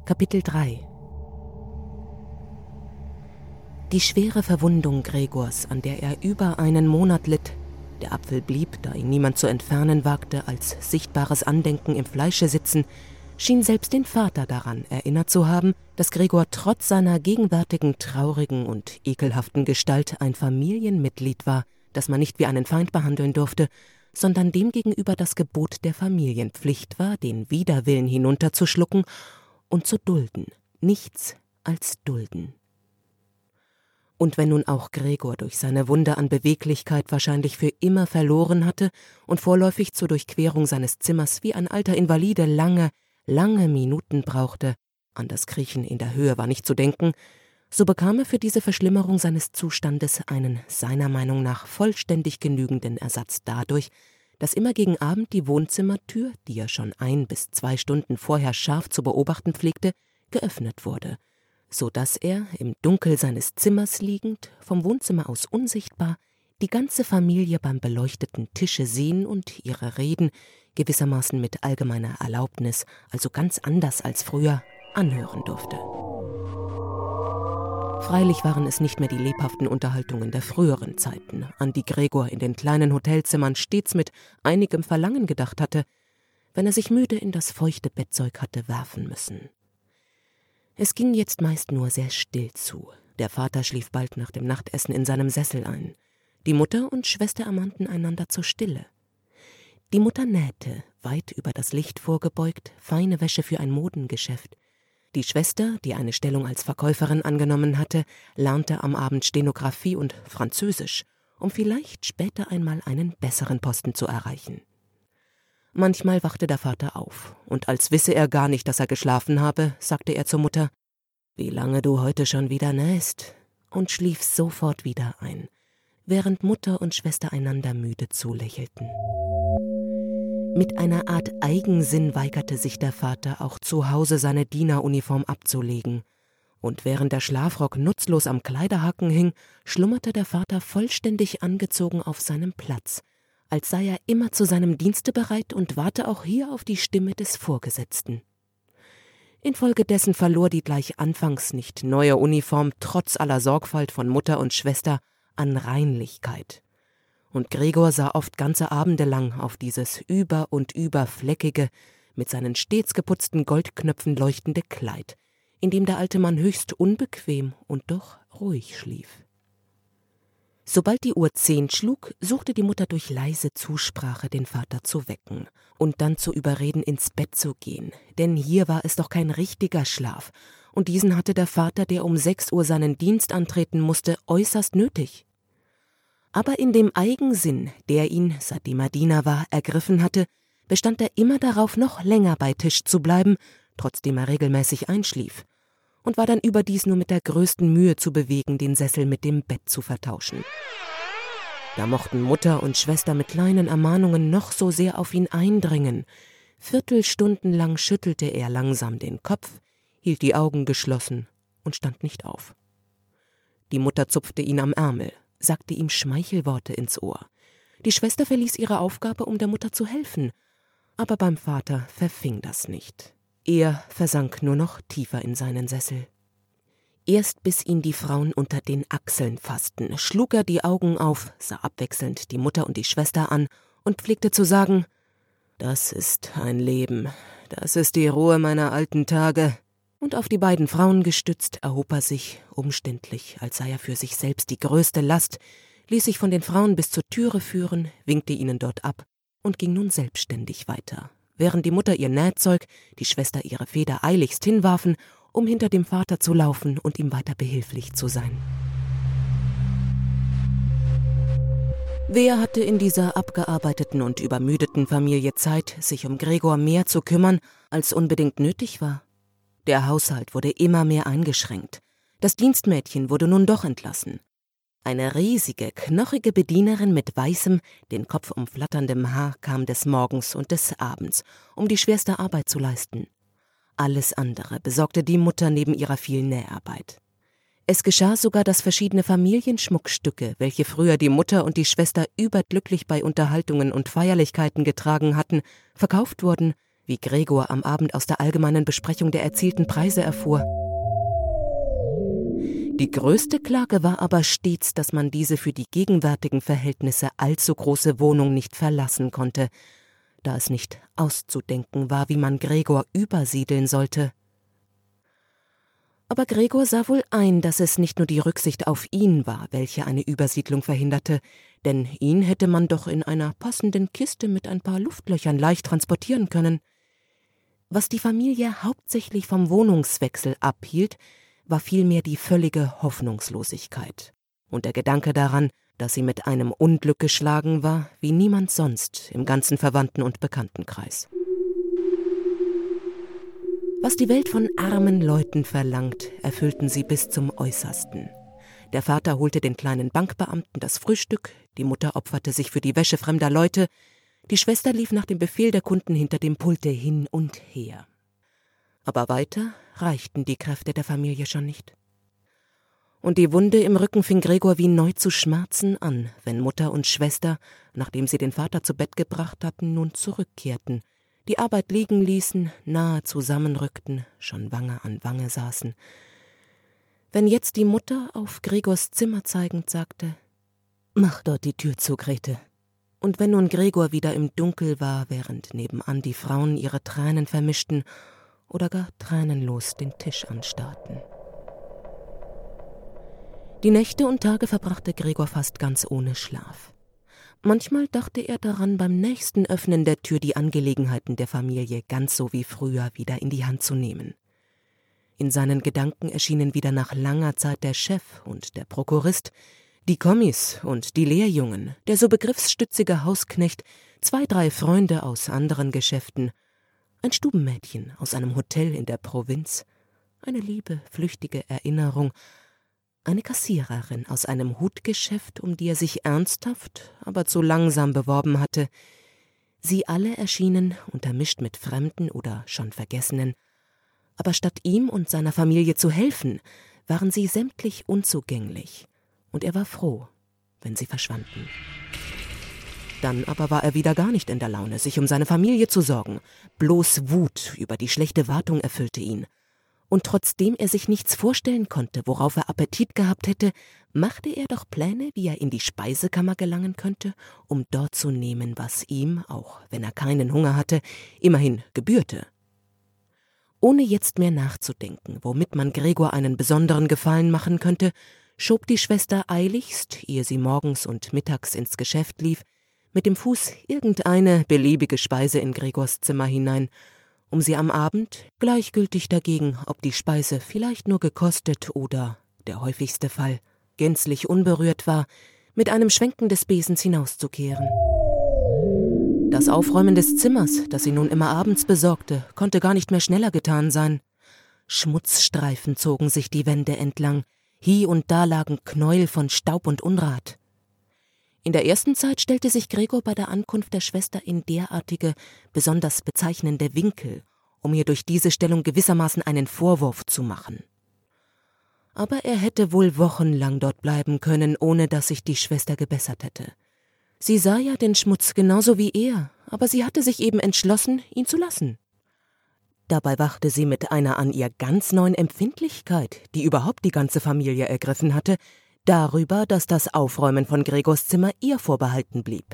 Kapitel 3. Die schwere Verwundung Gregors, an der er über einen Monat litt, der Apfel blieb, da ihn niemand zu entfernen wagte, als sichtbares Andenken im Fleische sitzen, schien selbst den Vater daran erinnert zu haben, dass Gregor trotz seiner gegenwärtigen traurigen und ekelhaften Gestalt ein Familienmitglied war, das man nicht wie einen Feind behandeln durfte, sondern demgegenüber das Gebot der Familienpflicht war, den Widerwillen hinunterzuschlucken und zu dulden, nichts als dulden. Und wenn nun auch Gregor durch seine Wunde an Beweglichkeit wahrscheinlich für immer verloren hatte und vorläufig zur Durchquerung seines Zimmers wie ein alter Invalide lange Minuten brauchte, an das Kriechen in der Höhe war nicht zu denken, so bekam er für diese Verschlimmerung seines Zustandes einen seiner Meinung nach vollständig genügenden Ersatz dadurch, dass immer gegen Abend die Wohnzimmertür, die er schon 1 bis 2 Stunden vorher scharf zu beobachten pflegte, geöffnet wurde, so dass er, im Dunkel seines Zimmers liegend, vom Wohnzimmer aus unsichtbar, die ganze Familie beim beleuchteten Tische sehen und ihre Reden gewissermaßen mit allgemeiner Erlaubnis, also ganz anders als früher, anhören durfte. Freilich waren es nicht mehr die lebhaften Unterhaltungen der früheren Zeiten, an die Gregor in den kleinen Hotelzimmern stets mit einigem Verlangen gedacht hatte, wenn er sich müde in das feuchte Bettzeug hatte werfen müssen. Es ging jetzt meist nur sehr still zu. Der Vater schlief bald nach dem Nachtessen in seinem Sessel ein. Die Mutter und Schwester ermahnten einander zur Stille. Die Mutter nähte, weit über das Licht vorgebeugt, feine Wäsche für ein Modengeschäft. Die Schwester, die eine Stellung als Verkäuferin angenommen hatte, lernte am Abend Stenografie und Französisch, um vielleicht später einmal einen besseren Posten zu erreichen. Manchmal wachte der Vater auf, und als wisse er gar nicht, dass er geschlafen habe, sagte er zur Mutter: »Wie lange du heute schon wieder nähst«, und schlief sofort wieder ein, während Mutter und Schwester einander müde zulächelten. Mit einer Art Eigensinn weigerte sich der Vater, auch zu Hause seine Dieneruniform abzulegen. Und während der Schlafrock nutzlos am Kleiderhaken hing, schlummerte der Vater vollständig angezogen auf seinem Platz, als sei er immer zu seinem Dienste bereit und warte auch hier auf die Stimme des Vorgesetzten. Infolgedessen verlor die gleich anfangs nicht neue Uniform trotz aller Sorgfalt von Mutter und Schwester an Reinlichkeit. Und Gregor sah oft ganze Abende lang auf dieses über und über fleckige, mit seinen stets geputzten Goldknöpfen leuchtende Kleid, in dem der alte Mann höchst unbequem und doch ruhig schlief. Sobald die Uhr 10 schlug, suchte die Mutter durch leise Zusprache den Vater zu wecken und dann zu überreden, ins Bett zu gehen, denn hier war es doch kein richtiger Schlaf, und diesen hatte der Vater, der um 6 Uhr seinen Dienst antreten musste, äußerst nötig. Aber in dem Eigensinn, der ihn, seitdem er Diener war, ergriffen hatte, bestand er immer darauf, noch länger bei Tisch zu bleiben, trotzdem er regelmäßig einschlief, und war dann überdies nur mit der größten Mühe zu bewegen, den Sessel mit dem Bett zu vertauschen. Da mochten Mutter und Schwester mit kleinen Ermahnungen noch so sehr auf ihn eindringen. Viertelstunden lang schüttelte er langsam den Kopf, hielt die Augen geschlossen und stand nicht auf. Die Mutter zupfte ihn am Ärmel, sagte ihm Schmeichelworte ins Ohr. Die Schwester verließ ihre Aufgabe, um der Mutter zu helfen, aber beim Vater verfing das nicht. Er versank nur noch tiefer in seinen Sessel. Erst bis ihn die Frauen unter den Achseln fassten, schlug er die Augen auf, sah abwechselnd die Mutter und die Schwester an und pflegte zu sagen: »Das ist ein Leben, das ist die Ruhe meiner alten Tage.« Und auf die beiden Frauen gestützt, erhob er sich, umständlich, als sei er für sich selbst die größte Last, ließ sich von den Frauen bis zur Türe führen, winkte ihnen dort ab und ging nun selbstständig weiter, während die Mutter ihr Nähzeug, die Schwester ihre Feder eiligst hinwarfen, um hinter dem Vater zu laufen und ihm weiter behilflich zu sein. Wer hatte in dieser abgearbeiteten und übermüdeten Familie Zeit, sich um Gregor mehr zu kümmern, als unbedingt nötig war? Der Haushalt wurde immer mehr eingeschränkt. Das Dienstmädchen wurde nun doch entlassen. Eine riesige, knochige Bedienerin mit weißem, den Kopf umflatterndem Haar kam des Morgens und des Abends, um die schwerste Arbeit zu leisten. Alles andere besorgte die Mutter neben ihrer vielen Näharbeit. Es geschah sogar, dass verschiedene Familienschmuckstücke, welche früher die Mutter und die Schwester überglücklich bei Unterhaltungen und Feierlichkeiten getragen hatten, verkauft wurden, wie Gregor am Abend aus der allgemeinen Besprechung der erzielten Preise erfuhr. Die größte Klage war aber stets, dass man diese für die gegenwärtigen Verhältnisse allzu große Wohnung nicht verlassen konnte, da es nicht auszudenken war, wie man Gregor übersiedeln sollte. Aber Gregor sah wohl ein, dass es nicht nur die Rücksicht auf ihn war, welche eine Übersiedlung verhinderte, denn ihn hätte man doch in einer passenden Kiste mit ein paar Luftlöchern leicht transportieren können. Was die Familie hauptsächlich vom Wohnungswechsel abhielt, war vielmehr die völlige Hoffnungslosigkeit und der Gedanke daran, dass sie mit einem Unglück geschlagen war, wie niemand sonst im ganzen Verwandten- und Bekanntenkreis. Was die Welt von armen Leuten verlangt, erfüllten sie bis zum Äußersten. Der Vater holte den kleinen Bankbeamten das Frühstück, die Mutter opferte sich für die Wäsche fremder Leute, die Schwester lief nach dem Befehl der Kunden hinter dem Pulte hin und her. Aber weiter reichten die Kräfte der Familie schon nicht. Und die Wunde im Rücken fing Gregor wie neu zu schmerzen an, wenn Mutter und Schwester, nachdem sie den Vater zu Bett gebracht hatten, nun zurückkehrten, die Arbeit liegen ließen, nahe zusammenrückten, schon Wange an Wange saßen. Wenn jetzt die Mutter auf Gregors Zimmer zeigend sagte: »Mach dort die Tür zu, Grete.« Und wenn nun Gregor wieder im Dunkel war, während nebenan die Frauen ihre Tränen vermischten oder gar tränenlos den Tisch anstarrten. Die Nächte und Tage verbrachte Gregor fast ganz ohne Schlaf. Manchmal dachte er daran, beim nächsten Öffnen der Tür die Angelegenheiten der Familie ganz so wie früher wieder in die Hand zu nehmen. In seinen Gedanken erschienen wieder nach langer Zeit der Chef und der Prokurist, die Kommis und die Lehrjungen, der so begriffsstützige Hausknecht, 2, 3 Freunde aus anderen Geschäften, ein Stubenmädchen aus einem Hotel in der Provinz, eine liebe, flüchtige Erinnerung, eine Kassiererin aus einem Hutgeschäft, um die er sich ernsthaft, aber zu langsam beworben hatte. Sie alle erschienen, untermischt mit Fremden oder schon Vergessenen, aber statt ihm und seiner Familie zu helfen, waren sie sämtlich unzugänglich, und er war froh, wenn sie verschwanden. Dann aber war er wieder gar nicht in der Laune, sich um seine Familie zu sorgen. Bloß Wut über die schlechte Wartung erfüllte ihn. Und trotzdem er sich nichts vorstellen konnte, worauf er Appetit gehabt hätte, machte er doch Pläne, wie er in die Speisekammer gelangen könnte, um dort zu nehmen, was ihm, auch wenn er keinen Hunger hatte, immerhin gebührte. Ohne jetzt mehr nachzudenken, womit man Gregor einen besonderen Gefallen machen könnte, schob die Schwester eiligst, ehe sie morgens und mittags ins Geschäft lief, mit dem Fuß irgendeine beliebige Speise in Gregors Zimmer hinein, um sie am Abend, gleichgültig dagegen, ob die Speise vielleicht nur gekostet oder, der häufigste Fall, gänzlich unberührt war, mit einem Schwenken des Besens hinauszukehren. Das Aufräumen des Zimmers, das sie nun immer abends besorgte, konnte gar nicht mehr schneller getan sein. Schmutzstreifen zogen sich die Wände entlang, hie und da lagen Knäuel von Staub und Unrat. In der ersten Zeit stellte sich Gregor bei der Ankunft der Schwester in derartige, besonders bezeichnende Winkel, um ihr durch diese Stellung gewissermaßen einen Vorwurf zu machen. Aber er hätte wohl wochenlang dort bleiben können, ohne dass sich die Schwester gebessert hätte. Sie sah ja den Schmutz genauso wie er, aber sie hatte sich eben entschlossen, ihn zu lassen. Dabei wachte sie mit einer an ihr ganz neuen Empfindlichkeit, die überhaupt die ganze Familie ergriffen hatte, darüber, dass das Aufräumen von Gregors Zimmer ihr vorbehalten blieb.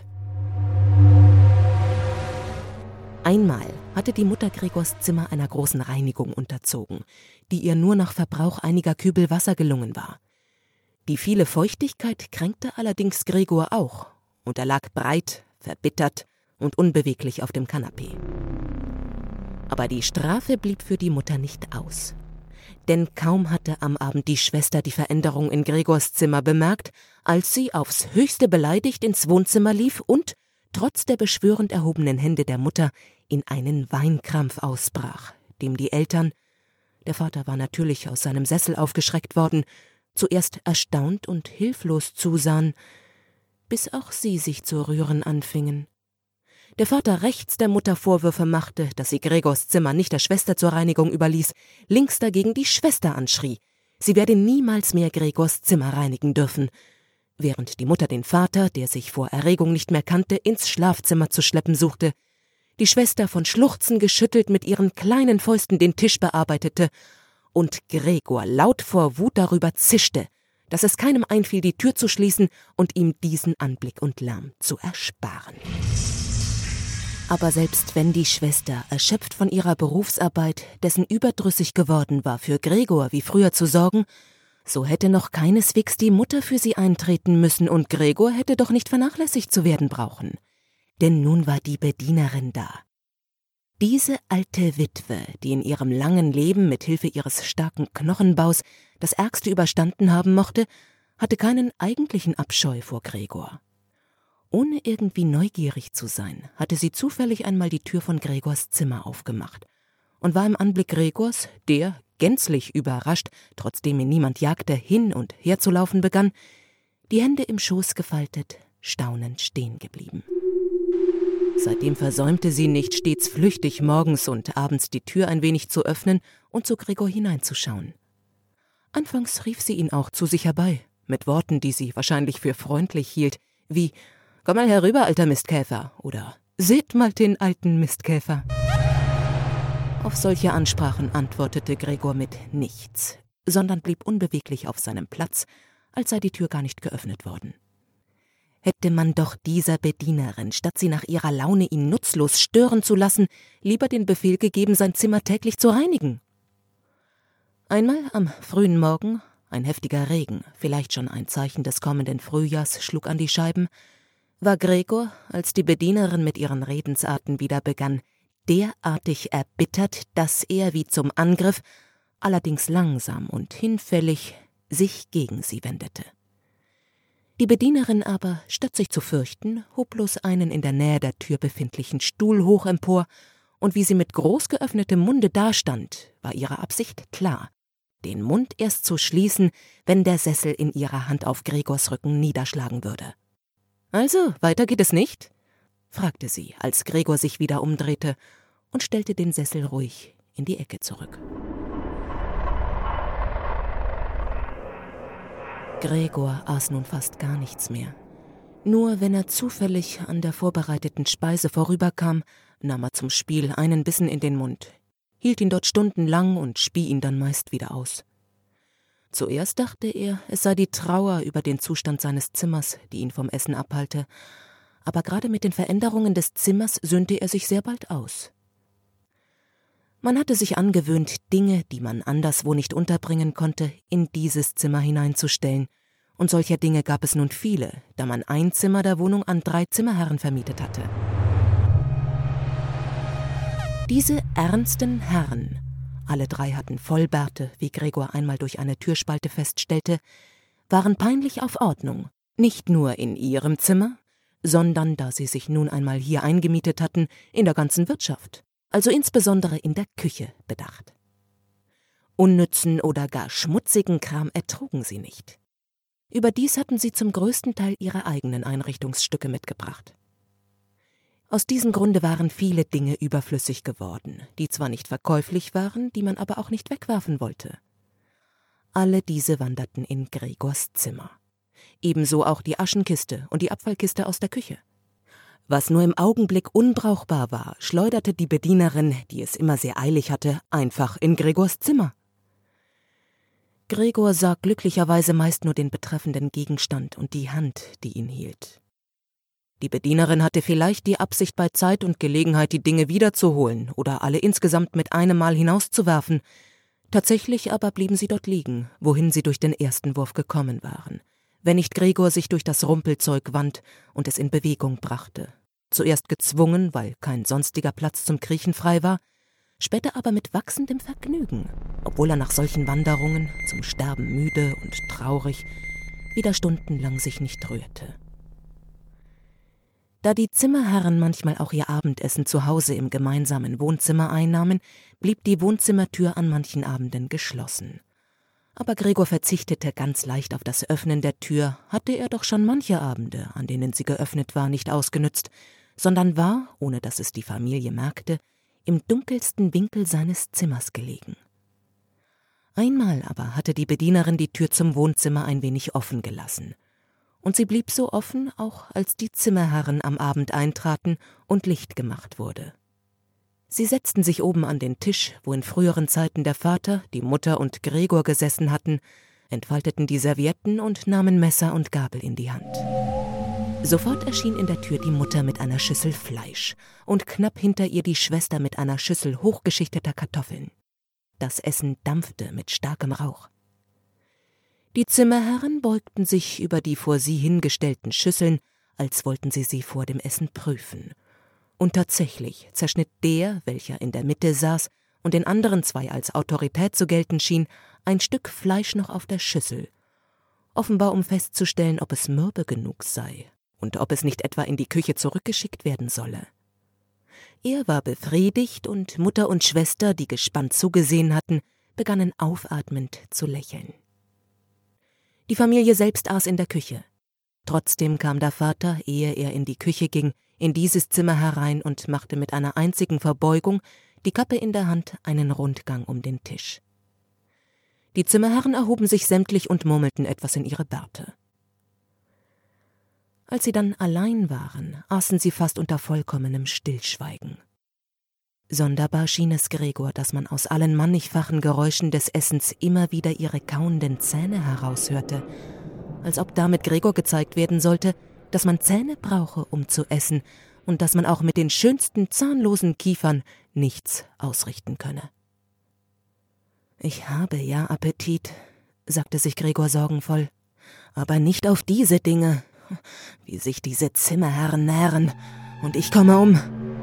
Einmal hatte die Mutter Gregors Zimmer einer großen Reinigung unterzogen, die ihr nur nach Verbrauch einiger Kübel Wasser gelungen war. Die viele Feuchtigkeit kränkte allerdings Gregor auch, und er lag breit, verbittert und unbeweglich auf dem Kanapee. Aber die Strafe blieb für die Mutter nicht aus. Denn kaum hatte am Abend die Schwester die Veränderung in Gregors Zimmer bemerkt, als sie aufs Höchste beleidigt ins Wohnzimmer lief und, trotz der beschwörend erhobenen Hände der Mutter, in einen Weinkrampf ausbrach, dem die Eltern, der Vater war natürlich aus seinem Sessel aufgeschreckt worden, zuerst erstaunt und hilflos zusahen, bis auch sie sich zu rühren anfingen. Der Vater rechts der Mutter Vorwürfe machte, dass sie Gregors Zimmer nicht der Schwester zur Reinigung überließ, links dagegen die Schwester anschrie, sie werde niemals mehr Gregors Zimmer reinigen dürfen, während die Mutter den Vater, der sich vor Erregung nicht mehr kannte, ins Schlafzimmer zu schleppen suchte. die Schwester von Schluchzen geschüttelt mit ihren kleinen Fäusten den Tisch bearbeitete und Gregor laut vor Wut darüber zischte, dass es keinem einfiel, die Tür zu schließen und ihm diesen Anblick und Lärm zu ersparen. Aber selbst wenn die Schwester, erschöpft von ihrer Berufsarbeit, dessen überdrüssig geworden war, für Gregor wie früher zu sorgen, so hätte noch keineswegs die Mutter für sie eintreten müssen und Gregor hätte doch nicht vernachlässigt zu werden brauchen. Denn nun war die Bedienerin da. Diese alte Witwe, die in ihrem langen Leben mit Hilfe ihres starken Knochenbaus das Ärgste überstanden haben mochte, hatte keinen eigentlichen Abscheu vor Gregor. Ohne irgendwie neugierig zu sein, hatte sie zufällig einmal die Tür von Gregors Zimmer aufgemacht und war im Anblick Gregors, der, gänzlich überrascht, trotzdem ihn niemand jagte, hin und her zu laufen begann, die Hände im Schoß gefaltet, staunend stehen geblieben. Seitdem versäumte sie nicht, stets flüchtig morgens und abends die Tür ein wenig zu öffnen und zu Gregor hineinzuschauen. Anfangs rief sie ihn auch zu sich herbei, mit Worten, die sie wahrscheinlich für freundlich hielt, wie »Komm mal herüber, alter Mistkäfer« oder »Seht mal den alten Mistkäfer«. Auf solche Ansprachen antwortete Gregor mit nichts, sondern blieb unbeweglich auf seinem Platz, als sei die Tür gar nicht geöffnet worden. Hätte man doch dieser Bedienerin, statt sie nach ihrer Laune ihn nutzlos stören zu lassen, lieber den Befehl gegeben, sein Zimmer täglich zu reinigen. Einmal am frühen Morgen, ein heftiger Regen, vielleicht schon ein Zeichen des kommenden Frühjahrs, schlug an die Scheiben, war Gregor, als die Bedienerin mit ihren Redensarten wieder begann, derartig erbittert, dass er wie zum Angriff, allerdings langsam und hinfällig, sich gegen sie wendete. Die Bedienerin aber, statt sich zu fürchten, hob bloß einen in der Nähe der Tür befindlichen Stuhl hoch empor, und wie sie mit groß geöffnetem Munde dastand, war ihre Absicht klar, den Mund erst zu schließen, wenn der Sessel in ihrer Hand auf Gregors Rücken niederschlagen würde. »Also, weiter geht es nicht?« fragte sie, als Gregor sich wieder umdrehte und stellte den Sessel ruhig in die Ecke zurück. Gregor aß nun fast gar nichts mehr. Nur wenn er zufällig an der vorbereiteten Speise vorüberkam, nahm er zum Spiel einen Bissen in den Mund, hielt ihn dort stundenlang und spie ihn dann meist wieder aus. Zuerst dachte er, es sei die Trauer über den Zustand seines Zimmers, die ihn vom Essen abhalte, aber gerade mit den Veränderungen des Zimmers söhnte er sich sehr bald aus. Man hatte sich angewöhnt, Dinge, die man anderswo nicht unterbringen konnte, in dieses Zimmer hineinzustellen, und solcher Dinge gab es nun viele, da man ein Zimmer der Wohnung an 3 Zimmerherren vermietet hatte. Diese ernsten Herren, alle 3 hatten Vollbärte, wie Gregor einmal durch eine Türspalte feststellte, waren peinlich auf Ordnung, nicht nur in ihrem Zimmer, sondern, da sie sich nun einmal hier eingemietet hatten, in der ganzen Wirtschaft, also insbesondere in der Küche bedacht. Unnützen oder gar schmutzigen Kram ertrugen sie nicht. Überdies hatten sie zum größten Teil ihre eigenen Einrichtungsstücke mitgebracht. Aus diesem Grunde waren viele Dinge überflüssig geworden, die zwar nicht verkäuflich waren, die man aber auch nicht wegwerfen wollte. Alle diese wanderten in Gregors Zimmer. Ebenso auch die Aschenkiste und die Abfallkiste aus der Küche. Was nur im Augenblick unbrauchbar war, schleuderte die Bedienerin, die es immer sehr eilig hatte, einfach in Gregors Zimmer. Gregor sah glücklicherweise meist nur den betreffenden Gegenstand und die Hand, die ihn hielt. Die Bedienerin hatte vielleicht die Absicht, bei Zeit und Gelegenheit die Dinge wiederzuholen oder alle insgesamt mit einem Mal hinauszuwerfen. Tatsächlich aber blieben sie dort liegen, wohin sie durch den ersten Wurf gekommen waren, wenn nicht Gregor sich durch das Rumpelzeug wand und es in Bewegung brachte. Zuerst gezwungen, weil kein sonstiger Platz zum Kriechen frei war, später aber mit wachsendem Vergnügen, obwohl er nach solchen Wanderungen, zum Sterben müde und traurig, wieder stundenlang sich nicht rührte. Da die Zimmerherren manchmal auch ihr Abendessen zu Hause im gemeinsamen Wohnzimmer einnahmen, blieb die Wohnzimmertür an manchen Abenden geschlossen. Aber Gregor verzichtete ganz leicht auf das Öffnen der Tür, hatte er doch schon manche Abende, an denen sie geöffnet war, nicht ausgenützt, sondern war, ohne dass es die Familie merkte, im dunkelsten Winkel seines Zimmers gelegen. Einmal aber hatte die Bedienerin die Tür zum Wohnzimmer ein wenig offen gelassen. Und sie blieb so offen, auch als die Zimmerherren am Abend eintraten und Licht gemacht wurde, Sie setzten sich oben an den Tisch, wo in früheren Zeiten der Vater, die Mutter und Gregor gesessen hatten, entfalteten die Servietten und nahmen Messer und Gabel in die Hand. Sofort erschien in der Tür die Mutter mit einer Schüssel Fleisch und knapp hinter ihr die Schwester mit einer Schüssel hochgeschichteter Kartoffeln. Das Essen dampfte mit starkem Rauch. Die Zimmerherren beugten sich über die vor sie hingestellten Schüsseln, als wollten sie vor dem Essen prüfen. Und tatsächlich zerschnitt der, welcher in der Mitte saß und den anderen zwei als Autorität zu gelten schien, ein Stück Fleisch noch auf der Schüssel, offenbar um festzustellen, ob es mürbe genug sei und ob es nicht etwa in die Küche zurückgeschickt werden solle. Er war befriedigt und Mutter und Schwester, die gespannt zugesehen hatten, begannen aufatmend zu lächeln. Die Familie selbst aß in der Küche. Trotzdem kam der Vater, ehe er in die Küche ging, in dieses Zimmer herein und machte mit einer einzigen Verbeugung, die Kappe in der Hand, einen Rundgang um den Tisch. Die Zimmerherren erhoben sich sämtlich und murmelten etwas in ihre Bärte. Als sie dann allein waren, aßen sie fast unter vollkommenem Stillschweigen. Sonderbar schien es Gregor, dass man aus allen mannigfachen Geräuschen des Essens immer wieder ihre kauenden Zähne heraushörte, als ob damit Gregor gezeigt werden sollte, dass man Zähne brauche, um zu essen, und dass man auch mit den schönsten zahnlosen Kiefern nichts ausrichten könne. »Ich habe ja Appetit«, sagte sich Gregor sorgenvoll, »aber nicht auf diese Dinge, wie sich diese Zimmerherren nähren, und ich komme um.«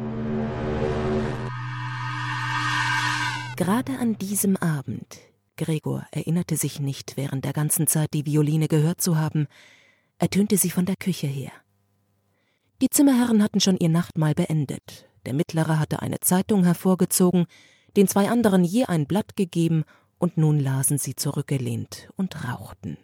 Gerade an diesem Abend, Gregor erinnerte sich nicht, während der ganzen Zeit die Violine gehört zu haben, ertönte sie von der Küche her. Die Zimmerherren hatten schon ihr Nachtmahl beendet. Der Mittlere hatte eine Zeitung hervorgezogen, den zwei anderen je ein Blatt gegeben, und nun lasen sie zurückgelehnt und rauchten.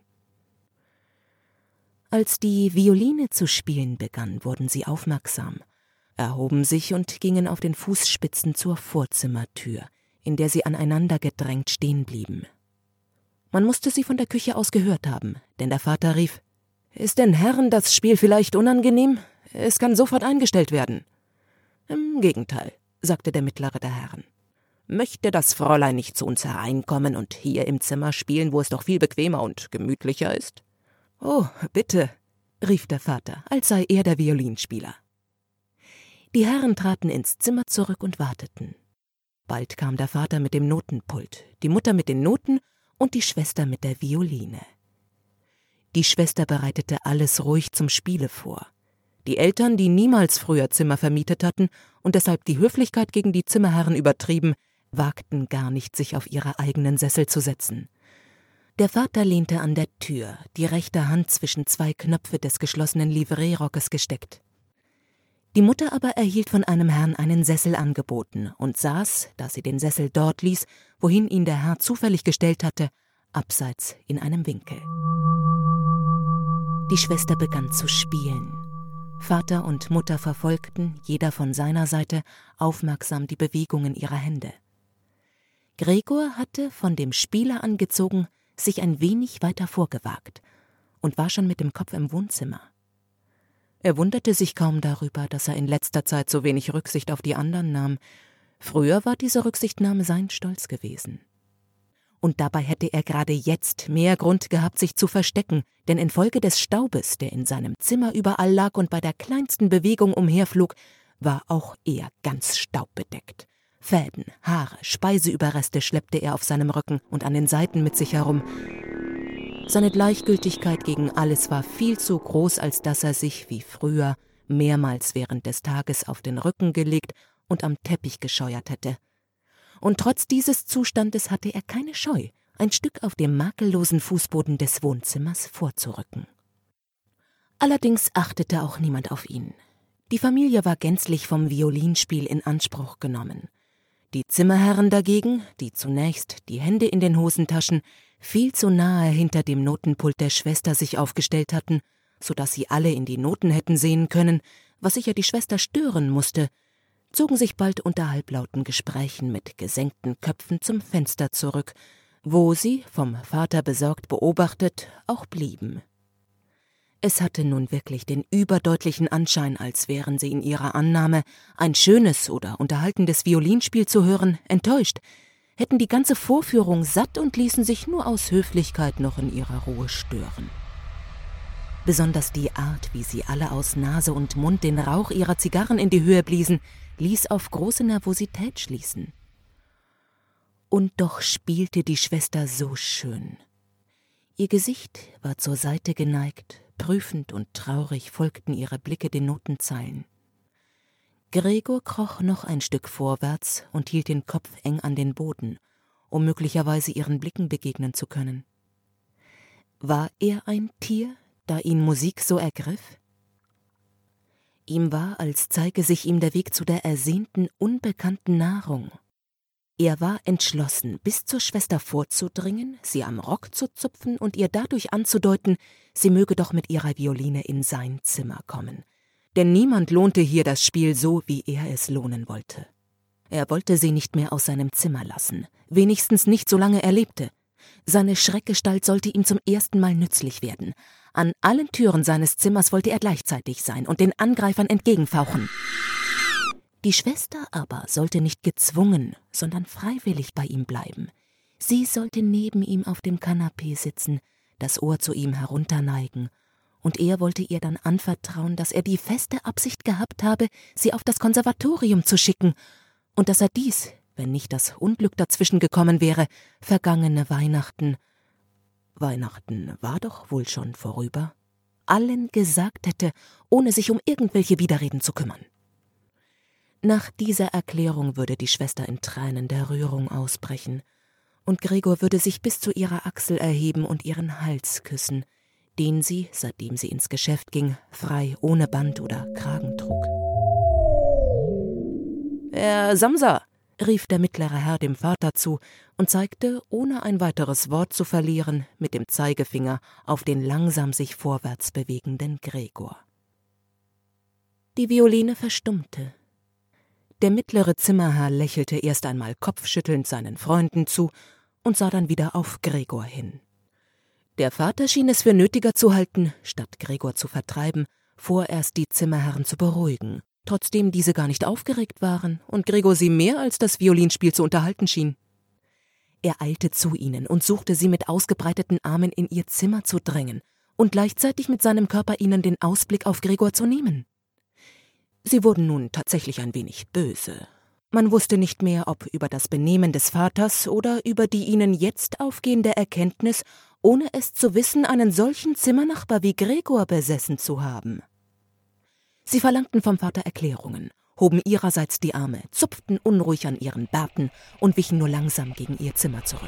Als die Violine zu spielen begann, wurden sie aufmerksam, erhoben sich und gingen auf den Fußspitzen zur Vorzimmertür, in der sie aneinander gedrängt stehen blieben. Man musste sie von der Küche aus gehört haben, denn der Vater rief: »Ist den Herren das Spiel vielleicht unangenehm? Es kann sofort eingestellt werden.« »Im Gegenteil«, sagte der Mittlere der Herren. »Möchte das Fräulein nicht zu uns hereinkommen und hier im Zimmer spielen, wo es doch viel bequemer und gemütlicher ist?« »Oh, bitte«, rief der Vater, als sei er der Violinspieler. Die Herren traten ins Zimmer zurück und warteten. Bald kam der Vater mit dem Notenpult, die Mutter mit den Noten und die Schwester mit der Violine. Die Schwester bereitete alles ruhig zum Spiele vor. Die Eltern, die niemals früher Zimmer vermietet hatten und deshalb die Höflichkeit gegen die Zimmerherren übertrieben, wagten gar nicht, sich auf ihre eigenen Sessel zu setzen. Der Vater lehnte an der Tür, die rechte Hand zwischen zwei Knöpfe des geschlossenen Livreerockes gesteckt. Die Mutter aber erhielt von einem Herrn einen Sessel angeboten und saß, da sie den Sessel dort ließ, wohin ihn der Herr zufällig gestellt hatte, abseits in einem Winkel. Die Schwester begann zu spielen. Vater und Mutter verfolgten, jeder von seiner Seite, aufmerksam die Bewegungen ihrer Hände. Gregor hatte, von dem Spieler angezogen, sich ein wenig weiter vorgewagt und war schon mit dem Kopf im Wohnzimmer. Er wunderte sich kaum darüber, dass er in letzter Zeit so wenig Rücksicht auf die anderen nahm. Früher war diese Rücksichtnahme sein Stolz gewesen. Und dabei hätte er gerade jetzt mehr Grund gehabt, sich zu verstecken, denn infolge des Staubes, der in seinem Zimmer überall lag und bei der kleinsten Bewegung umherflog, war auch er ganz staubbedeckt. Fäden, Haare, Speiseüberreste schleppte er auf seinem Rücken und an den Seiten mit sich herum. Seine Gleichgültigkeit gegen alles war viel zu groß, als dass er sich, wie früher, mehrmals während des Tages auf den Rücken gelegt und am Teppich gescheuert hätte. Und trotz dieses Zustandes hatte er keine Scheu, ein Stück auf dem makellosen Fußboden des Wohnzimmers vorzurücken. Allerdings achtete auch niemand auf ihn. Die Familie war gänzlich vom Violinspiel in Anspruch genommen. Die Zimmerherren dagegen, die zunächst, die Hände in den Hosentaschen, viel zu nahe hinter dem Notenpult der Schwester sich aufgestellt hatten, so dass sie alle in die Noten hätten sehen können, was sicher die Schwester stören musste, zogen sich bald unter halblauten Gesprächen mit gesenkten Köpfen zum Fenster zurück, wo sie, vom Vater besorgt beobachtet, auch blieben. Es hatte nun wirklich den überdeutlichen Anschein, als wären sie in ihrer Annahme, ein schönes oder unterhaltendes Violinspiel zu hören, enttäuscht, hätten die ganze Vorführung satt und ließen sich nur aus Höflichkeit noch in ihrer Ruhe stören. Besonders die Art, wie sie alle aus Nase und Mund den Rauch ihrer Zigarren in die Höhe bliesen, ließ auf große Nervosität schließen. Und doch spielte die Schwester so schön. Ihr Gesicht war zur Seite geneigt, prüfend und traurig folgten ihre Blicke den Notenzeilen. Gregor kroch noch ein Stück vorwärts und hielt den Kopf eng an den Boden, um möglicherweise ihren Blicken begegnen zu können. War er ein Tier, da ihn Musik so ergriff? Ihm war, als zeige sich ihm der Weg zu der ersehnten, unbekannten Nahrung. Er war entschlossen, bis zur Schwester vorzudringen, sie am Rock zu zupfen und ihr dadurch anzudeuten, sie möge doch mit ihrer Violine in sein Zimmer kommen. Denn niemand lohnte hier das Spiel so, wie er es lohnen wollte. Er wollte sie nicht mehr aus seinem Zimmer lassen, wenigstens nicht, solange er lebte. Seine Schreckgestalt sollte ihm zum ersten Mal nützlich werden. An allen Türen seines Zimmers wollte er gleichzeitig sein und den Angreifern entgegenfauchen. Die Schwester aber sollte nicht gezwungen, sondern freiwillig bei ihm bleiben. Sie sollte neben ihm auf dem Kanapee sitzen, das Ohr zu ihm herunterneigen, und er wollte ihr dann anvertrauen, dass er die feste Absicht gehabt habe, sie auf das Konservatorium zu schicken, und dass er dies, wenn nicht das Unglück dazwischen gekommen wäre, vergangene Weihnachten war doch wohl schon vorüber, allen gesagt hätte, ohne sich um irgendwelche Widerreden zu kümmern. Nach dieser Erklärung würde die Schwester in Tränen der Rührung ausbrechen, und Gregor würde sich bis zu ihrer Achsel erheben und ihren Hals küssen, den sie, seitdem sie ins Geschäft ging, frei ohne Band oder Kragen trug. »Herr Samsa«, rief der mittlere Herr dem Vater zu und zeigte, ohne ein weiteres Wort zu verlieren, mit dem Zeigefinger auf den langsam sich vorwärts bewegenden Gregor. Die Violine verstummte. Der mittlere Zimmerherr lächelte erst einmal kopfschüttelnd seinen Freunden zu und sah dann wieder auf Gregor hin. Der Vater schien es für nötiger zu halten, statt Gregor zu vertreiben, vorerst die Zimmerherren zu beruhigen, trotzdem diese gar nicht aufgeregt waren und Gregor sie mehr als das Violinspiel zu unterhalten schien. Er eilte zu ihnen und suchte sie mit ausgebreiteten Armen in ihr Zimmer zu drängen und gleichzeitig mit seinem Körper ihnen den Ausblick auf Gregor zu nehmen. Sie wurden nun tatsächlich ein wenig böse. Man wusste nicht mehr, ob über das Benehmen des Vaters oder über die ihnen jetzt aufgehende Erkenntnis, ohne es zu wissen, einen solchen Zimmernachbar wie Gregor besessen zu haben. Sie verlangten vom Vater Erklärungen, hoben ihrerseits die Arme, zupften unruhig an ihren Bärten und wichen nur langsam gegen ihr Zimmer zurück.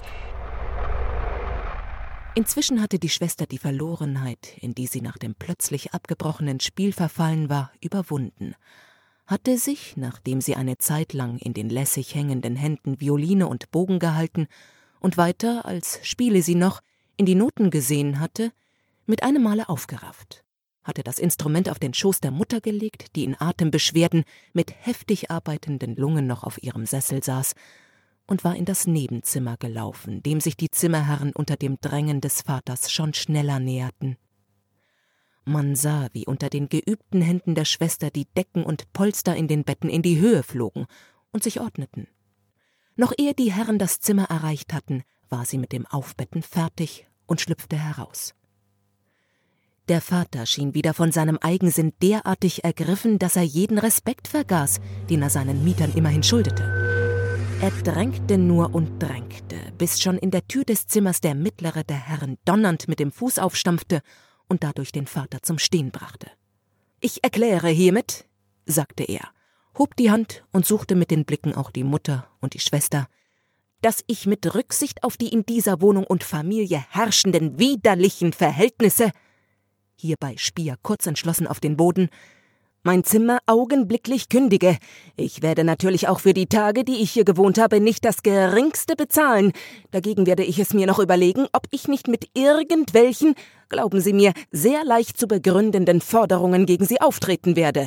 Inzwischen hatte die Schwester die Verlorenheit, in die sie nach dem plötzlich abgebrochenen Spiel verfallen war, überwunden, hatte sich, nachdem sie eine Zeit lang in den lässig hängenden Händen Violine und Bogen gehalten und weiter, als spiele sie noch, in die Noten gesehen hatte, mit einem Male aufgerafft, hatte das Instrument auf den Schoß der Mutter gelegt, die in Atembeschwerden mit heftig arbeitenden Lungen noch auf ihrem Sessel saß, und war in das Nebenzimmer gelaufen, dem sich die Zimmerherren unter dem Drängen des Vaters schon schneller näherten. Man sah, wie unter den geübten Händen der Schwester die Decken und Polster in den Betten in die Höhe flogen und sich ordneten. Noch ehe die Herren das Zimmer erreicht hatten, war sie mit dem Aufbetten fertig und schlüpfte heraus. Der Vater schien wieder von seinem Eigensinn derartig ergriffen, dass er jeden Respekt vergaß, den er seinen Mietern immerhin schuldete. Er drängte nur und drängte, bis schon in der Tür des Zimmers der mittlere der Herren donnernd mit dem Fuß aufstampfte und dadurch den Vater zum Stehen brachte. »Ich erkläre hiermit«, sagte er, hob die Hand und suchte mit den Blicken auch die Mutter und die Schwester, »dass ich mit Rücksicht auf die in dieser Wohnung und Familie herrschenden widerlichen Verhältnisse«, hierbei spie er kurz entschlossen auf den Boden, »mein Zimmer augenblicklich kündige. Ich werde natürlich auch für die Tage, die ich hier gewohnt habe, nicht das Geringste bezahlen. Dagegen werde ich es mir noch überlegen, ob ich nicht mit irgendwelchen, glauben Sie mir, sehr leicht zu begründenden Forderungen gegen Sie auftreten werde.«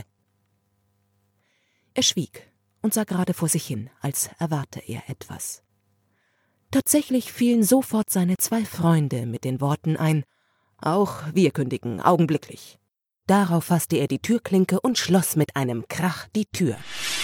Er schwieg und sah gerade vor sich hin, als erwarte er etwas. Tatsächlich fielen sofort seine zwei Freunde mit den Worten ein, Auch wir kündigen, augenblicklich. Darauf fasste er die Türklinke und schloss mit einem Krach die Tür.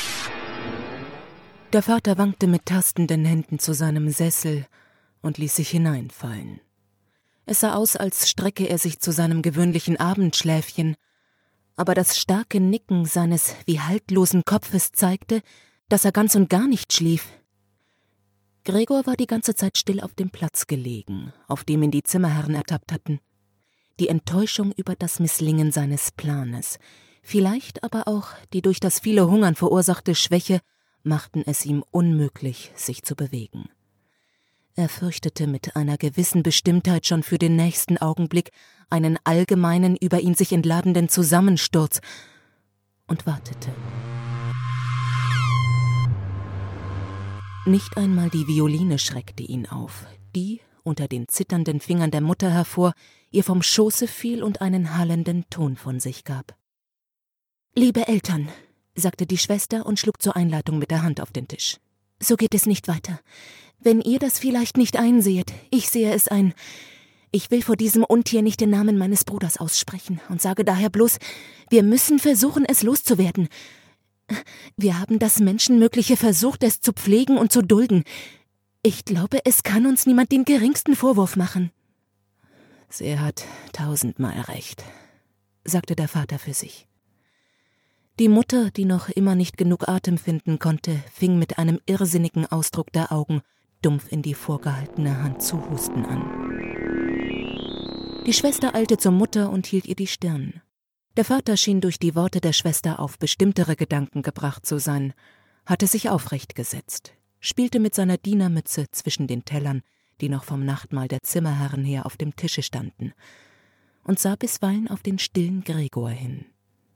Der Vater wankte mit tastenden Händen zu seinem Sessel und ließ sich hineinfallen. Es sah aus, als strecke er sich zu seinem gewöhnlichen Abendschläfchen, aber das starke Nicken seines wie haltlosen Kopfes zeigte, dass er ganz und gar nicht schlief. Gregor war die ganze Zeit still auf dem Platz gelegen, auf dem ihn die Zimmerherren ertappt hatten. Die Enttäuschung über das Misslingen seines Planes, vielleicht aber auch die durch das viele Hungern verursachte Schwäche, machten es ihm unmöglich, sich zu bewegen. Er fürchtete mit einer gewissen Bestimmtheit schon für den nächsten Augenblick einen allgemeinen, über ihn sich entladenden Zusammensturz und wartete. Nicht einmal die Violine schreckte ihn auf, die, unter den zitternden Fingern der Mutter hervor, ihr vom Schoße fiel und einen hallenden Ton von sich gab. »Liebe Eltern«, sagte die Schwester und schlug zur Einleitung mit der Hand auf den Tisch. »So geht es nicht weiter. Wenn ihr das vielleicht nicht einsehet, ich sehe es ein. Ich will vor diesem Untier nicht den Namen meines Bruders aussprechen und sage daher bloß, wir müssen versuchen, es loszuwerden. Wir haben das Menschenmögliche versucht, es zu pflegen und zu dulden. Ich glaube, es kann uns niemand den geringsten Vorwurf machen.« »Sie hat 1000-mal recht«, sagte der Vater für sich. Die Mutter, die noch immer nicht genug Atem finden konnte, fing mit einem irrsinnigen Ausdruck der Augen dumpf in die vorgehaltene Hand zu husten an. Die Schwester eilte zur Mutter und hielt ihr die Stirn. Der Vater schien durch die Worte der Schwester auf bestimmtere Gedanken gebracht zu sein, hatte sich aufrecht gesetzt, spielte mit seiner Dienermütze zwischen den Tellern, die noch vom Nachtmahl der Zimmerherren her auf dem Tische standen, und sah bisweilen auf den stillen Gregor hin.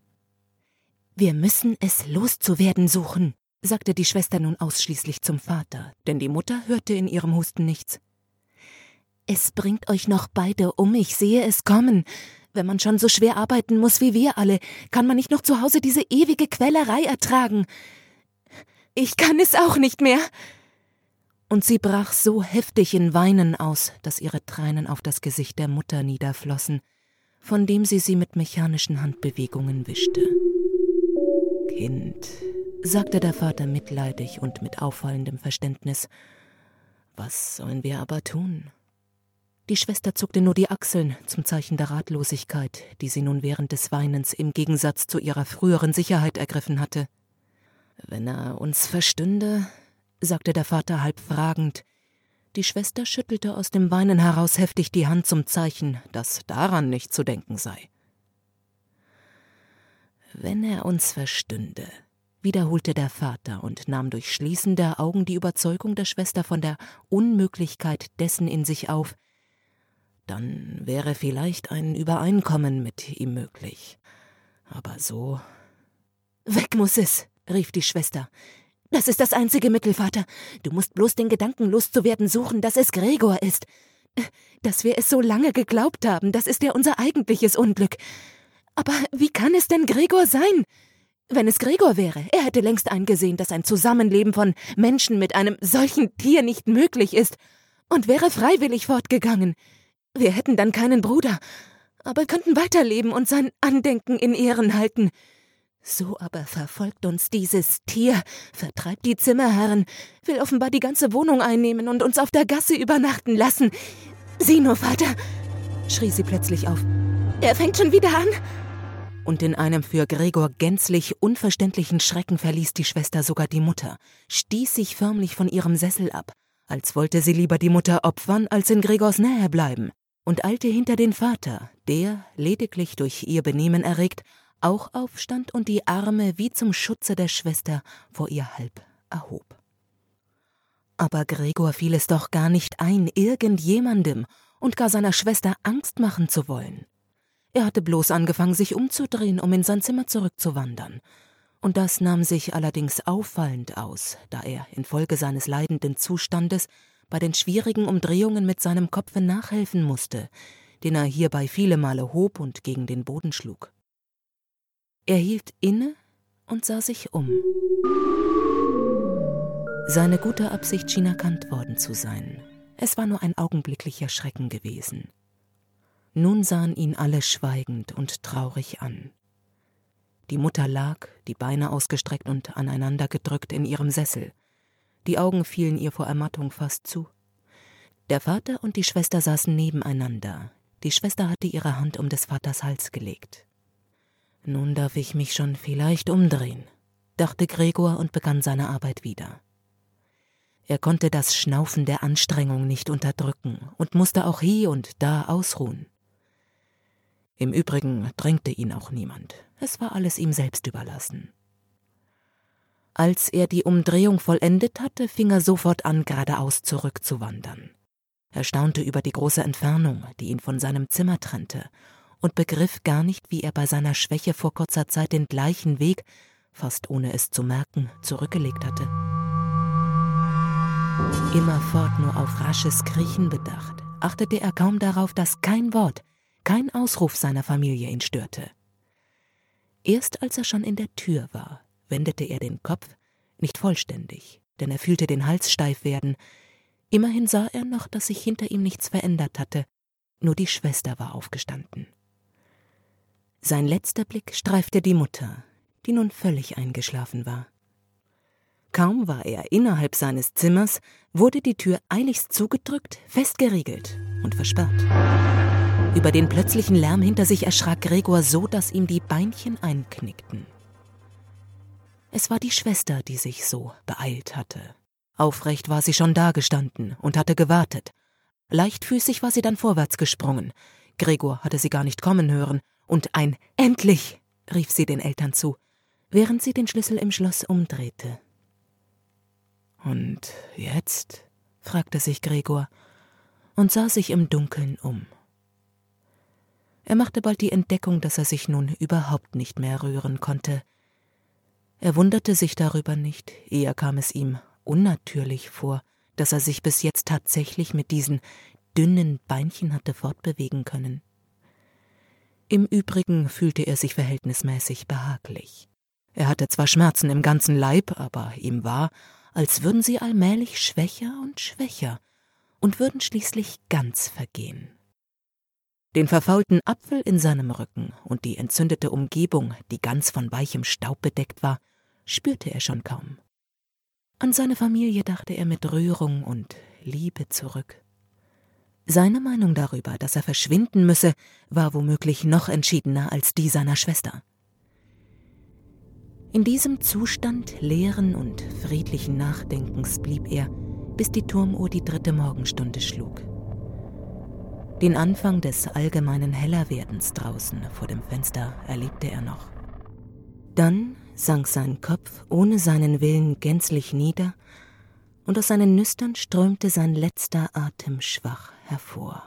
»Wir müssen es loszuwerden suchen«, sagte die Schwester nun ausschließlich zum Vater, denn die Mutter hörte in ihrem Husten nichts. »Es bringt euch noch beide um, ich sehe es kommen. Wenn man schon so schwer arbeiten muss wie wir alle, kann man nicht noch zu Hause diese ewige Quälerei ertragen. Ich kann es auch nicht mehr.« Und sie brach so heftig in Weinen aus, dass ihre Tränen auf das Gesicht der Mutter niederflossen, von dem sie mit mechanischen Handbewegungen wischte. »Kind«, sagte der Vater mitleidig und mit auffallendem Verständnis, »was sollen wir aber tun?« Die Schwester zuckte nur die Achseln zum Zeichen der Ratlosigkeit, die sie nun während des Weinens im Gegensatz zu ihrer früheren Sicherheit ergriffen hatte. »Wenn er uns verstünde«, sagte der Vater halb fragend. Die Schwester schüttelte aus dem Weinen heraus heftig die Hand zum Zeichen, dass daran nicht zu denken sei. »Wenn er uns verstünde«, wiederholte der Vater und nahm durch Schließen der Augen die Überzeugung der Schwester von der Unmöglichkeit dessen in sich auf, dann wäre vielleicht ein Übereinkommen mit ihm möglich. Aber so... »Weg muss es«, rief die Schwester. »Das ist das einzige Mittel, Vater. Du musst bloß den Gedanken loszuwerden suchen, dass es Gregor ist. Dass wir es so lange geglaubt haben, das ist ja unser eigentliches Unglück. Aber wie kann es denn Gregor sein? Wenn es Gregor wäre, er hätte längst eingesehen, dass ein Zusammenleben von Menschen mit einem solchen Tier nicht möglich ist und wäre freiwillig fortgegangen. Wir hätten dann keinen Bruder, aber könnten weiterleben und sein Andenken in Ehren halten. So aber verfolgt uns dieses Tier, vertreibt die Zimmerherren, will offenbar die ganze Wohnung einnehmen und uns auf der Gasse übernachten lassen. Sieh nur, Vater«, schrie sie plötzlich auf, »er fängt schon wieder an.« Und in einem für Gregor gänzlich unverständlichen Schrecken verließ die Schwester sogar die Mutter, stieß sich förmlich von ihrem Sessel ab, als wollte sie lieber die Mutter opfern, als in Gregors Nähe bleiben, und eilte hinter den Vater, der, lediglich durch ihr Benehmen erregt, auch aufstand und die Arme wie zum Schutze der Schwester vor ihr halb erhob. Aber Gregor fiel es doch gar nicht ein, irgendjemandem und gar seiner Schwester Angst machen zu wollen. Er hatte bloß angefangen, sich umzudrehen, um in sein Zimmer zurückzuwandern. Und das nahm sich allerdings auffallend aus, da er infolge seines leidenden Zustandes bei den schwierigen Umdrehungen mit seinem Kopfe nachhelfen musste, den er hierbei viele Male hob und gegen den Boden schlug. Er hielt inne und sah sich um. Seine gute Absicht schien erkannt worden zu sein. Es war nur ein augenblicklicher Schrecken gewesen. Nun sahen ihn alle schweigend und traurig an. Die Mutter lag, die Beine ausgestreckt und aneinander gedrückt in ihrem Sessel. Die Augen fielen ihr vor Ermattung fast zu. Der Vater und die Schwester saßen nebeneinander. Die Schwester hatte ihre Hand um des Vaters Hals gelegt. »Nun darf ich mich schon vielleicht umdrehen«, dachte Gregor und begann seine Arbeit wieder. Er konnte das Schnaufen der Anstrengung nicht unterdrücken und musste auch hie und da ausruhen. Im Übrigen drängte ihn auch niemand. Es war alles ihm selbst überlassen. Als er die Umdrehung vollendet hatte, fing er sofort an, geradeaus zurückzuwandern. Er staunte über die große Entfernung, die ihn von seinem Zimmer trennte, und begriff gar nicht, wie er bei seiner Schwäche vor kurzer Zeit den gleichen Weg, fast ohne es zu merken, zurückgelegt hatte. Immerfort nur auf rasches Kriechen bedacht, achtete er kaum darauf, dass kein Wort, kein Ausruf seiner Familie ihn störte. Erst als er schon in der Tür war, wendete er den Kopf, nicht vollständig, denn er fühlte den Hals steif werden. Immerhin sah er noch, dass sich hinter ihm nichts verändert hatte, nur die Schwester war aufgestanden. Sein letzter Blick streifte die Mutter, die nun völlig eingeschlafen war. Kaum war er innerhalb seines Zimmers, wurde die Tür eiligst zugedrückt, festgeriegelt und versperrt. Über den plötzlichen Lärm hinter sich erschrak Gregor so, dass ihm die Beinchen einknickten. Es war die Schwester, die sich so beeilt hatte. Aufrecht war sie schon dagestanden und hatte gewartet. Leichtfüßig war sie dann vorwärts gesprungen. Gregor hatte sie gar nicht kommen hören, und ein »Endlich!« rief sie den Eltern zu, während sie den Schlüssel im Schloss umdrehte. »Und jetzt?« fragte sich Gregor und sah sich im Dunkeln um. Er machte bald die Entdeckung, dass er sich nun überhaupt nicht mehr rühren konnte. Er wunderte sich darüber nicht, eher kam es ihm unnatürlich vor, dass er sich bis jetzt tatsächlich mit diesen dünnen Beinchen hatte fortbewegen können. Im Übrigen fühlte er sich verhältnismäßig behaglich. Er hatte zwar Schmerzen im ganzen Leib, aber ihm war, als würden sie allmählich schwächer und schwächer und würden schließlich ganz vergehen. Den verfaulten Apfel in seinem Rücken und die entzündete Umgebung, die ganz von weichem Staub bedeckt war, spürte er schon kaum. An seine Familie dachte er mit Rührung und Liebe zurück. Seine Meinung darüber, dass er verschwinden müsse, war womöglich noch entschiedener als die seiner Schwester. In diesem Zustand leeren und friedlichen Nachdenkens blieb er, bis die Turmuhr die 3. Morgenstunde schlug. Den Anfang des allgemeinen Hellerwerdens draußen vor dem Fenster erlebte er noch. Dann sank sein Kopf ohne seinen Willen gänzlich nieder, und aus seinen Nüstern strömte sein letzter Atem schwach hervor.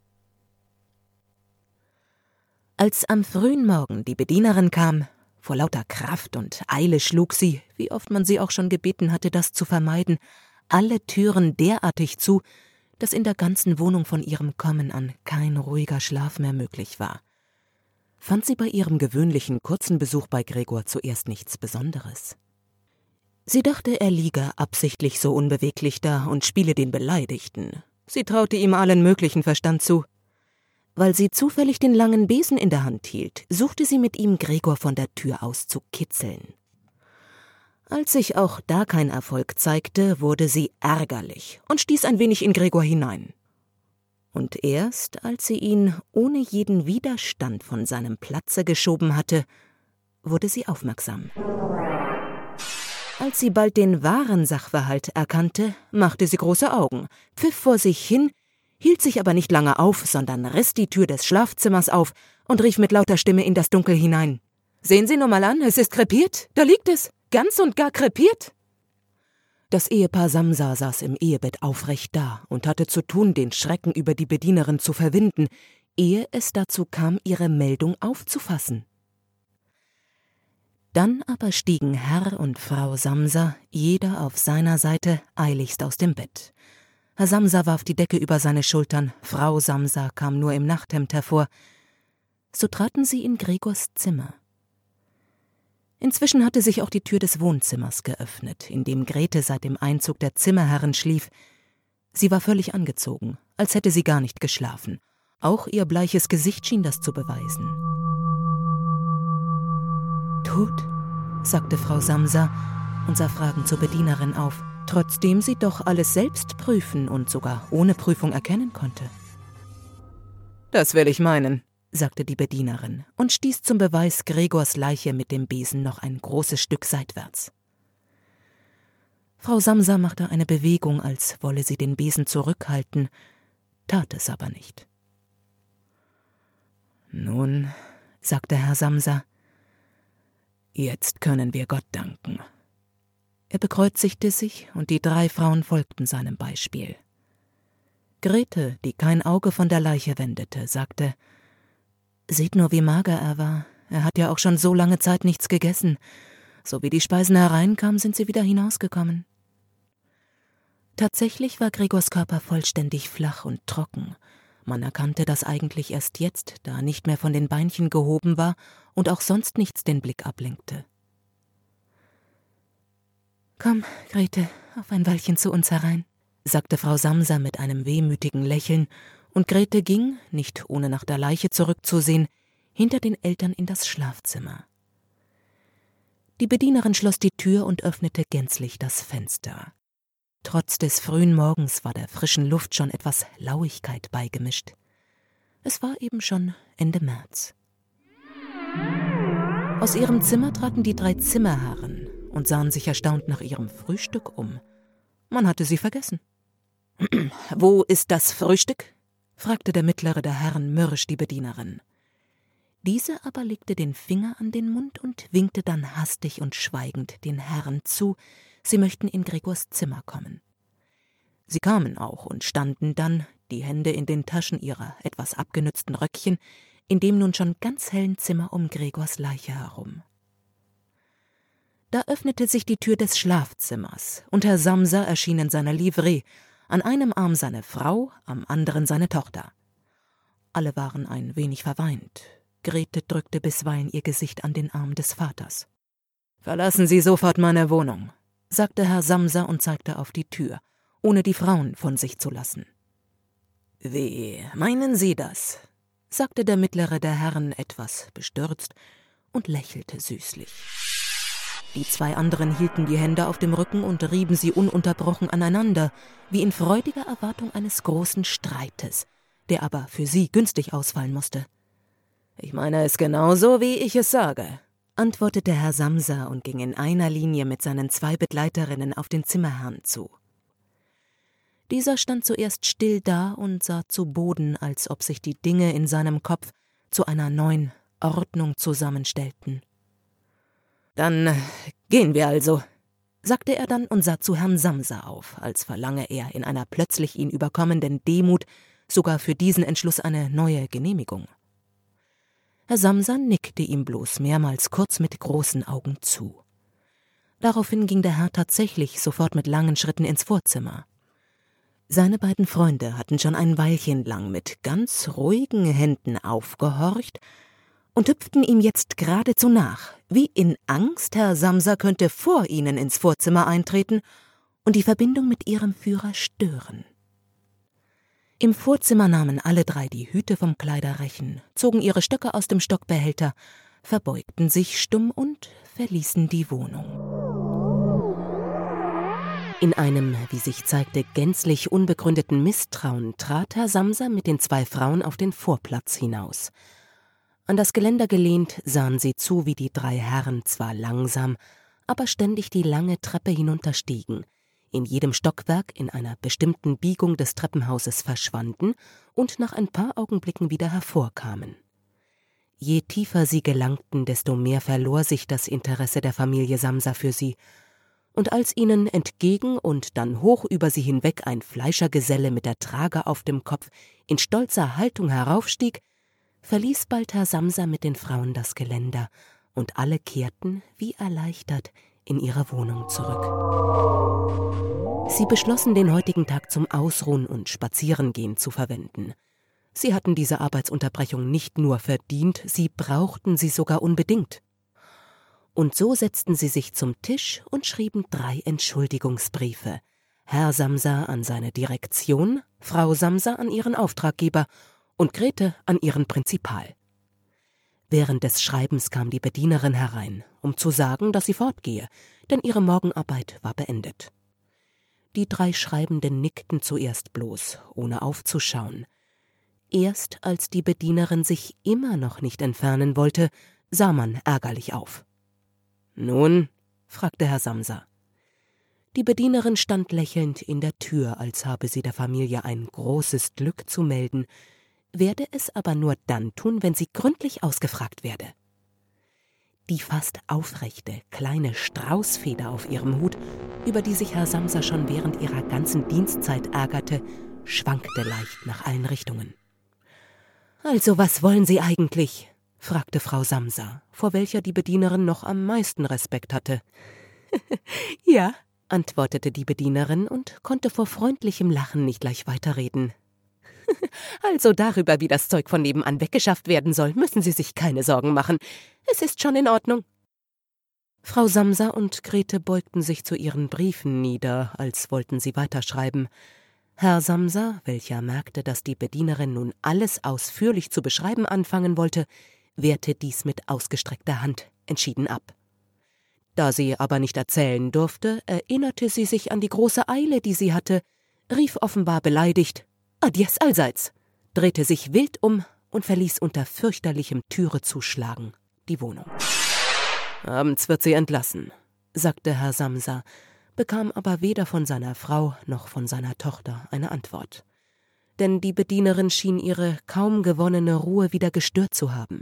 Als am frühen Morgen die Bedienerin kam, vor lauter Kraft und Eile schlug sie, wie oft man sie auch schon gebeten hatte, das zu vermeiden, alle Türen derartig zu, dass in der ganzen Wohnung von ihrem Kommen an kein ruhiger Schlaf mehr möglich war. Fand sie bei ihrem gewöhnlichen kurzen Besuch bei Gregor zuerst nichts Besonderes. Sie dachte, er liege absichtlich so unbeweglich da und spiele den Beleidigten. Sie traute ihm allen möglichen Verstand zu. Weil sie zufällig den langen Besen in der Hand hielt, suchte sie mit ihm Gregor von der Tür aus zu kitzeln. Als sich auch da kein Erfolg zeigte, wurde sie ärgerlich und stieß ein wenig in Gregor hinein. Und erst, als sie ihn ohne jeden Widerstand von seinem Platze geschoben hatte, wurde sie aufmerksam. Als sie bald den wahren Sachverhalt erkannte, machte sie große Augen, pfiff vor sich hin, hielt sich aber nicht lange auf, sondern riss die Tür des Schlafzimmers auf und rief mit lauter Stimme in das Dunkel hinein. »Sehen Sie nur mal an, es ist krepiert, da liegt es, ganz und gar krepiert!« Das Ehepaar Samsa saß im Ehebett aufrecht da und hatte zu tun, den Schrecken über die Bedienerin zu verwinden, ehe es dazu kam, ihre Meldung aufzufassen. Dann aber stiegen Herr und Frau Samsa, jeder auf seiner Seite, eiligst aus dem Bett. Herr Samsa warf die Decke über seine Schultern, Frau Samsa kam nur im Nachthemd hervor. So traten sie in Gregors Zimmer. Inzwischen hatte sich auch die Tür des Wohnzimmers geöffnet, in dem Grete seit dem Einzug der Zimmerherren schlief. Sie war völlig angezogen, als hätte sie gar nicht geschlafen. Auch ihr bleiches Gesicht schien das zu beweisen. »Tot?«, sagte Frau Samsa und sah fragend zur Bedienerin auf, trotzdem sie doch alles selbst prüfen und sogar ohne Prüfung erkennen konnte. »Das will ich meinen«, sagte die Bedienerin und stieß zum Beweis Gregors Leiche mit dem Besen noch ein großes Stück seitwärts. Frau Samsa machte eine Bewegung, als wolle sie den Besen zurückhalten, tat es aber nicht. »Nun«, sagte Herr Samsa, »jetzt können wir Gott danken.« Er bekreuzigte sich und die 3 Frauen folgten seinem Beispiel. Grete, die kein Auge von der Leiche wendete, sagte: »Seht nur, wie mager er war. Er hat ja auch schon so lange Zeit nichts gegessen. So wie die Speisen hereinkamen, sind sie wieder hinausgekommen.« Tatsächlich war Gregors Körper vollständig flach und trocken. Man erkannte das eigentlich erst jetzt, da er nicht mehr von den Beinchen gehoben war und auch sonst nichts den Blick ablenkte. »Komm, Grete, auf ein Weilchen zu uns herein«, sagte Frau Samsa mit einem wehmütigen Lächeln, und Grete ging, nicht ohne nach der Leiche zurückzusehen, hinter den Eltern in das Schlafzimmer. Die Bedienerin schloss die Tür und öffnete gänzlich das Fenster. Trotz des frühen Morgens war der frischen Luft schon etwas Lauigkeit beigemischt. Es war eben schon Ende März. Aus ihrem Zimmer traten die 3 Zimmerherren und sahen sich erstaunt nach ihrem Frühstück um. Man hatte sie vergessen. »Wo ist das Frühstück?« fragte der mittlere der Herren mürrisch die Bedienerin. Diese aber legte den Finger an den Mund und winkte dann hastig und schweigend den Herren zu, sie möchten in Gregors Zimmer kommen. Sie kamen auch und standen dann, die Hände in den Taschen ihrer etwas abgenützten Röckchen, in dem nun schon ganz hellen Zimmer um Gregors Leiche herum. Da öffnete sich die Tür des Schlafzimmers, und Herr Samsa erschien in seiner Livree, an einem Arm seine Frau, am anderen seine Tochter. Alle waren ein wenig verweint. Grete drückte bisweilen ihr Gesicht an den Arm des Vaters. »Verlassen Sie sofort meine Wohnung«, sagte Herr Samsa und zeigte auf die Tür, ohne die Frauen von sich zu lassen. »Wie meinen Sie das?« sagte der mittlere der Herren etwas bestürzt und lächelte süßlich. Die 2 anderen hielten die Hände auf dem Rücken und rieben sie ununterbrochen aneinander, wie in freudiger Erwartung eines großen Streites, der aber für sie günstig ausfallen musste. »Ich meine es genauso, wie ich es sage«, antwortete Herr Samsa und ging in einer Linie mit seinen 2 Begleiterinnen auf den Zimmerherrn zu. Dieser stand zuerst still da und sah zu Boden, als ob sich die Dinge in seinem Kopf zu einer neuen Ordnung zusammenstellten. »Dann gehen wir also«, sagte er dann und sah zu Herrn Samsa auf, als verlange er in einer plötzlich ihn überkommenden Demut sogar für diesen Entschluss eine neue Genehmigung. Herr Samsa nickte ihm bloß mehrmals kurz mit großen Augen zu. Daraufhin ging der Herr tatsächlich sofort mit langen Schritten ins Vorzimmer. Seine beiden Freunde hatten schon ein Weilchen lang mit ganz ruhigen Händen aufgehorcht und hüpften ihm jetzt geradezu nach, wie in Angst, Herr Samsa könnte vor ihnen ins Vorzimmer eintreten und die Verbindung mit ihrem Führer stören. Im Vorzimmer nahmen alle 3 die Hüte vom Kleiderrechen, zogen ihre Stöcke aus dem Stockbehälter, verbeugten sich stumm und verließen die Wohnung. In einem, wie sich zeigte, gänzlich unbegründeten Misstrauen trat Herr Samsa mit den 2 Frauen auf den Vorplatz hinaus. An das Geländer gelehnt sahen sie zu, wie die 3 Herren zwar langsam, aber ständig die lange Treppe hinunterstiegen, in jedem Stockwerk in einer bestimmten Biegung des Treppenhauses verschwanden und nach ein paar Augenblicken wieder hervorkamen. Je tiefer sie gelangten, desto mehr verlor sich das Interesse der Familie Samsa für sie, und als ihnen entgegen und dann hoch über sie hinweg ein Fleischergeselle mit der Trage auf dem Kopf in stolzer Haltung heraufstieg, verließ bald Herr Samsa mit den Frauen das Geländer, und alle kehrten, wie erleichtert, in ihre Wohnung zurück. Sie beschlossen, den heutigen Tag zum Ausruhen und Spazierengehen zu verwenden. Sie hatten diese Arbeitsunterbrechung nicht nur verdient, sie brauchten sie sogar unbedingt. Und so setzten sie sich zum Tisch und schrieben 3 Entschuldigungsbriefe. Herr Samsa an seine Direktion, Frau Samsa an ihren Auftraggeber und Grete an ihren Prinzipal. Während des Schreibens kam die Bedienerin herein, um zu sagen, dass sie fortgehe, denn ihre Morgenarbeit war beendet. Die 3 Schreibenden nickten zuerst bloß, ohne aufzuschauen. Erst als die Bedienerin sich immer noch nicht entfernen wollte, sah man ärgerlich auf. »Nun?« fragte Herr Samsa. Die Bedienerin stand lächelnd in der Tür, als habe sie der Familie ein großes Glück zu melden, werde es aber nur dann tun, wenn sie gründlich ausgefragt werde. Die fast aufrechte, kleine Straußfeder auf ihrem Hut, über die sich Herr Samsa schon während ihrer ganzen Dienstzeit ärgerte, schwankte leicht nach allen Richtungen. »Also, was wollen Sie eigentlich?« fragte Frau Samsa, vor welcher die Bedienerin noch am meisten Respekt hatte. »Ja«, antwortete die Bedienerin und konnte vor freundlichem Lachen nicht gleich weiterreden. »Also darüber, wie das Zeug von nebenan weggeschafft werden soll, müssen Sie sich keine Sorgen machen. Es ist schon in Ordnung.« Frau Samsa und Grete beugten sich zu ihren Briefen nieder, als wollten sie weiterschreiben. Herr Samsa, welcher merkte, dass die Bedienerin nun alles ausführlich zu beschreiben anfangen wollte, wehrte dies mit ausgestreckter Hand entschieden ab. Da sie aber nicht erzählen durfte, erinnerte sie sich an die große Eile, die sie hatte, rief offenbar beleidigt »Adies allseits«, drehte sich wild um und verließ unter fürchterlichem Türezuschlagen die Wohnung. »Abends wird sie entlassen«, sagte Herr Samsa, bekam aber weder von seiner Frau noch von seiner Tochter eine Antwort. Denn die Bedienerin schien ihre kaum gewonnene Ruhe wieder gestört zu haben.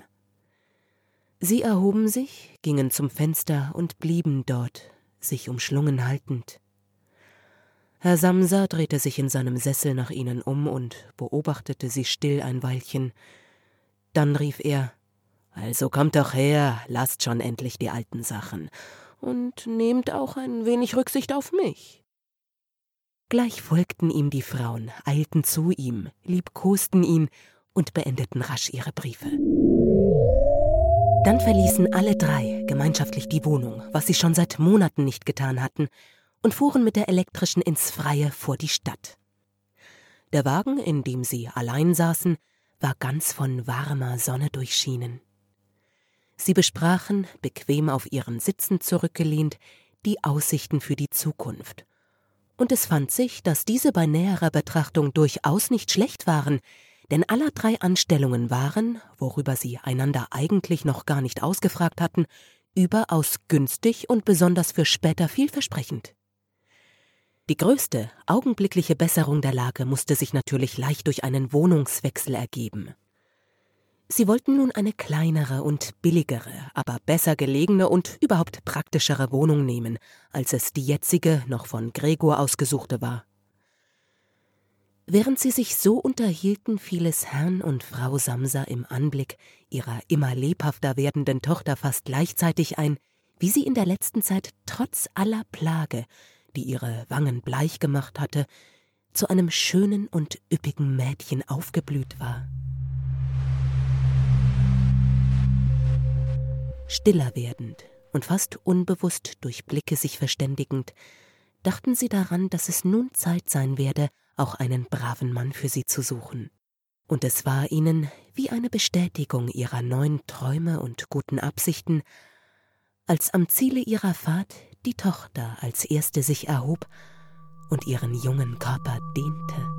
Sie erhoben sich, gingen zum Fenster und blieben dort, sich umschlungen haltend. Herr Samsa drehte sich in seinem Sessel nach ihnen um und beobachtete sie still ein Weilchen. Dann rief er: »Also kommt doch her, lasst schon endlich die alten Sachen und nehmt auch ein wenig Rücksicht auf mich.« Gleich folgten ihm die Frauen, eilten zu ihm, liebkosten ihn und beendeten rasch ihre Briefe. Dann verließen alle 3 gemeinschaftlich die Wohnung, was sie schon seit Monaten nicht getan hatten, und fuhren mit der elektrischen ins Freie vor die Stadt. Der Wagen, in dem sie allein saßen, war ganz von warmer Sonne durchschienen. Sie besprachen, bequem auf ihren Sitzen zurückgelehnt, die Aussichten für die Zukunft. Und es fand sich, dass diese bei näherer Betrachtung durchaus nicht schlecht waren, denn aller 3 Anstellungen waren, worüber sie einander eigentlich noch gar nicht ausgefragt hatten, überaus günstig und besonders für später vielversprechend. Die größte, augenblickliche Besserung der Lage musste sich natürlich leicht durch einen Wohnungswechsel ergeben. Sie wollten nun eine kleinere und billigere, aber besser gelegene und überhaupt praktischere Wohnung nehmen, als es die jetzige, noch von Gregor ausgesuchte war. Während sie sich so unterhielten, fiel es Herrn und Frau Samsa im Anblick ihrer immer lebhafter werdenden Tochter fast gleichzeitig ein, wie sie in der letzten Zeit trotz aller Plage, die ihre Wangen bleich gemacht hatte, zu einem schönen und üppigen Mädchen aufgeblüht war. Stiller werdend und fast unbewusst durch Blicke sich verständigend, dachten sie daran, dass es nun Zeit sein werde, auch einen braven Mann für sie zu suchen. Und es war ihnen wie eine Bestätigung ihrer neuen Träume und guten Absichten, als am Ziele ihrer Fahrt die Tochter als erste sich erhob und ihren jungen Körper dehnte.